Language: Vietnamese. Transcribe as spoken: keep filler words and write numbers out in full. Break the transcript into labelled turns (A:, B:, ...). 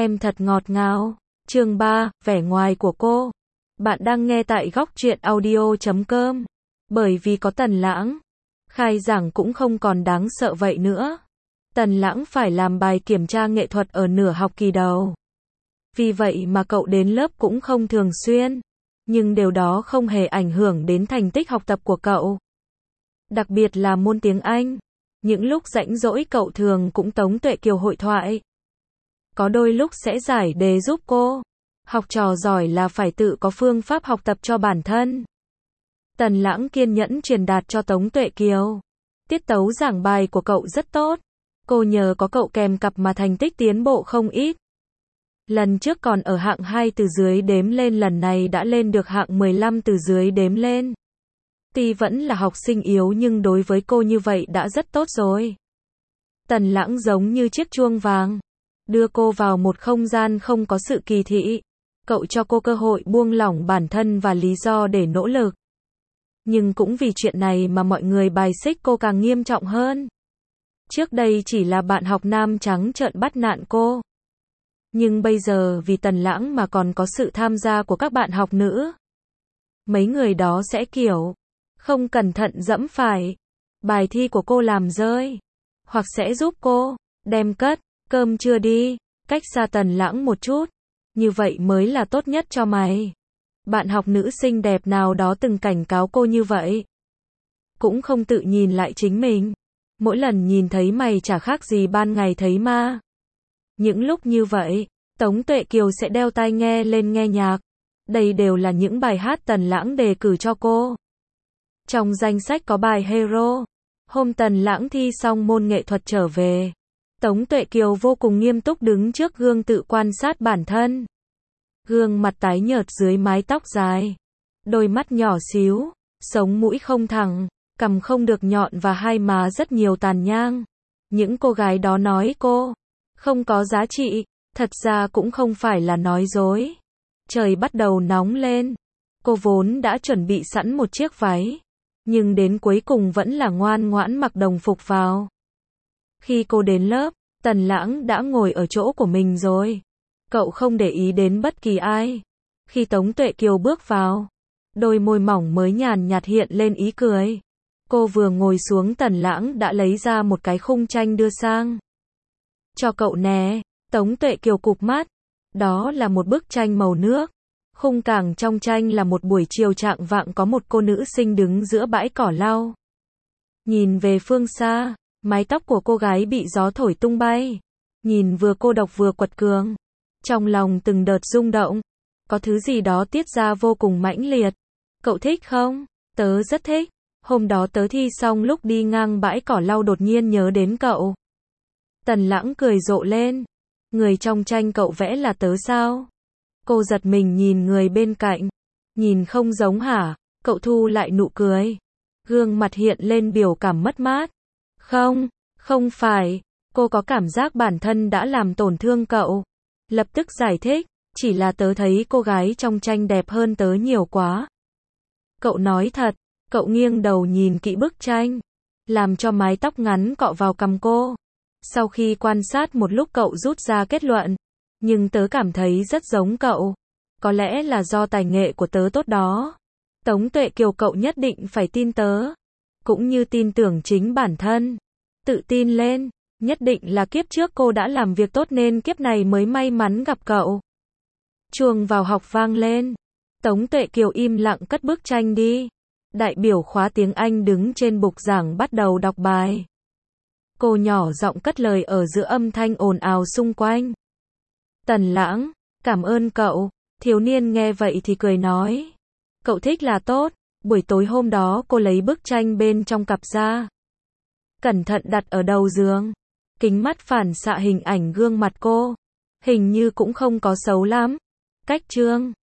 A: em thật ngọt ngào. Chương ba, vẻ ngoài của cô. Bạn đang nghe tại góc truyện audio chấm com. Bởi vì có Tần Lãng, khai giảng cũng không còn đáng sợ vậy nữa. Tần Lãng phải làm bài kiểm tra nghệ thuật ở nửa học kỳ đầu. Vì vậy mà cậu đến lớp cũng không thường xuyên. Nhưng điều đó không hề ảnh hưởng đến thành tích học tập của cậu. Đặc biệt là môn tiếng Anh. Những lúc rảnh rỗi cậu thường cũng Tống Tuệ Kiều hội thoại. Có đôi lúc sẽ giải đề giúp cô. Học trò giỏi là phải tự có phương pháp học tập cho bản thân. Tần Lãng kiên nhẫn truyền đạt cho Tống Tuệ Kiều. Tiết tấu giảng bài của cậu rất tốt. Cô nhờ có cậu kèm cặp mà thành tích tiến bộ không ít. Lần trước còn ở hạng hai từ dưới đếm lên, lần này đã lên được hạng mười lăm từ dưới đếm lên. Tuy vẫn là học sinh yếu nhưng đối với cô như vậy đã rất tốt rồi. Tần Lãng giống như chiếc chuông vàng, đưa cô vào một không gian không có sự kỳ thị. Cậu cho cô cơ hội buông lỏng bản thân và lý do để nỗ lực. Nhưng cũng vì chuyện này mà mọi người bài xích cô càng nghiêm trọng hơn. Trước đây chỉ là bạn học nam trắng trợn bắt nạt cô. Nhưng bây giờ vì Tần Lãng mà còn có sự tham gia của các bạn học nữ. Mấy người đó sẽ kiểu không cẩn thận dẫm phải bài thi của cô làm rơi. Hoặc sẽ giúp cô đem cất cơm chưa đi, cách xa Tần Lãng một chút. Như vậy mới là tốt nhất cho mày. Bạn học nữ xinh đẹp nào đó từng cảnh cáo cô như vậy. Cũng không tự nhìn lại chính mình. Mỗi lần nhìn thấy mày chả khác gì ban ngày thấy ma. Những lúc như vậy, Tống Tuệ Kiều sẽ đeo tai nghe lên nghe nhạc. Đây đều là những bài hát Tần Lãng đề cử cho cô. Trong danh sách có bài Hero. Hôm Tần Lãng thi xong môn nghệ thuật trở về, Tống Tuệ Kiều vô cùng nghiêm túc đứng trước gương tự quan sát bản thân. Gương mặt tái nhợt dưới mái tóc dài, đôi mắt nhỏ xíu, sống mũi không thẳng, cằm không được nhọn và hai má rất nhiều tàn nhang. Những cô gái đó nói cô không có giá trị, thật ra cũng không phải là nói dối. Trời bắt đầu nóng lên. Cô vốn đã chuẩn bị sẵn một chiếc váy, nhưng đến cuối cùng vẫn là ngoan ngoãn mặc đồng phục vào. Khi cô đến lớp, Tần Lãng đã ngồi ở chỗ của mình rồi. Cậu không để ý đến bất kỳ ai. Khi Tống Tuệ Kiều bước vào, đôi môi mỏng mới nhàn nhạt hiện lên ý cười. Cô vừa ngồi xuống, Tần Lãng đã lấy ra một cái khung tranh đưa sang. Cho cậu nè. Tống Tuệ Kiều cụp mắt. Đó là một bức tranh màu nước. Khung cảnh trong tranh là một buổi chiều chạng vạng, có một cô nữ sinh đứng giữa bãi cỏ lau. Nhìn về phương xa, mái tóc của cô gái bị gió thổi tung bay. Nhìn vừa cô độc vừa quật cường. Trong lòng từng đợt rung động. Có thứ gì đó tiết ra vô cùng mãnh liệt. Cậu thích không? Tớ rất thích. Hôm đó tớ thi xong lúc đi ngang bãi cỏ lau đột nhiên nhớ đến cậu. Tần Lãng cười rộ lên. Người trong tranh cậu vẽ là tớ sao? Cô giật mình nhìn người bên cạnh. Nhìn không giống hả? Cậu thu lại nụ cười. Gương mặt hiện lên biểu cảm mất mát. Không, không phải. Cô có cảm giác bản thân đã làm tổn thương cậu. Lập tức giải thích. Chỉ là tớ thấy cô gái trong tranh đẹp hơn tớ nhiều quá. Cậu nói thật. Cậu nghiêng đầu nhìn kỹ bức tranh, làm cho mái tóc ngắn cọ vào cằm cô. Sau khi quan sát một lúc cậu rút ra kết luận. Nhưng tớ cảm thấy rất giống cậu. Có lẽ là do tài nghệ của tớ tốt đó. Tống Tuệ Kiều, cậu nhất định phải tin tớ. Cũng như tin tưởng chính bản thân. Tự tin lên. Nhất định là kiếp trước cô đã làm việc tốt nên kiếp này mới may mắn gặp cậu. Chuông vào học vang lên. Tống Tuệ Kiều im lặng cất bức tranh đi. Đại biểu khóa tiếng Anh đứng trên bục giảng bắt đầu đọc bài. Cô nhỏ giọng cất lời ở giữa âm thanh ồn ào xung quanh. Tần Lãng, cảm ơn cậu. Thiếu niên nghe vậy thì cười nói. Cậu thích là tốt. Buổi tối hôm đó cô lấy bức tranh bên trong cặp ra. Cẩn thận đặt ở đầu giường. Kính mắt phản xạ hình ảnh gương mặt cô. Hình như cũng không có xấu lắm. Cách chương.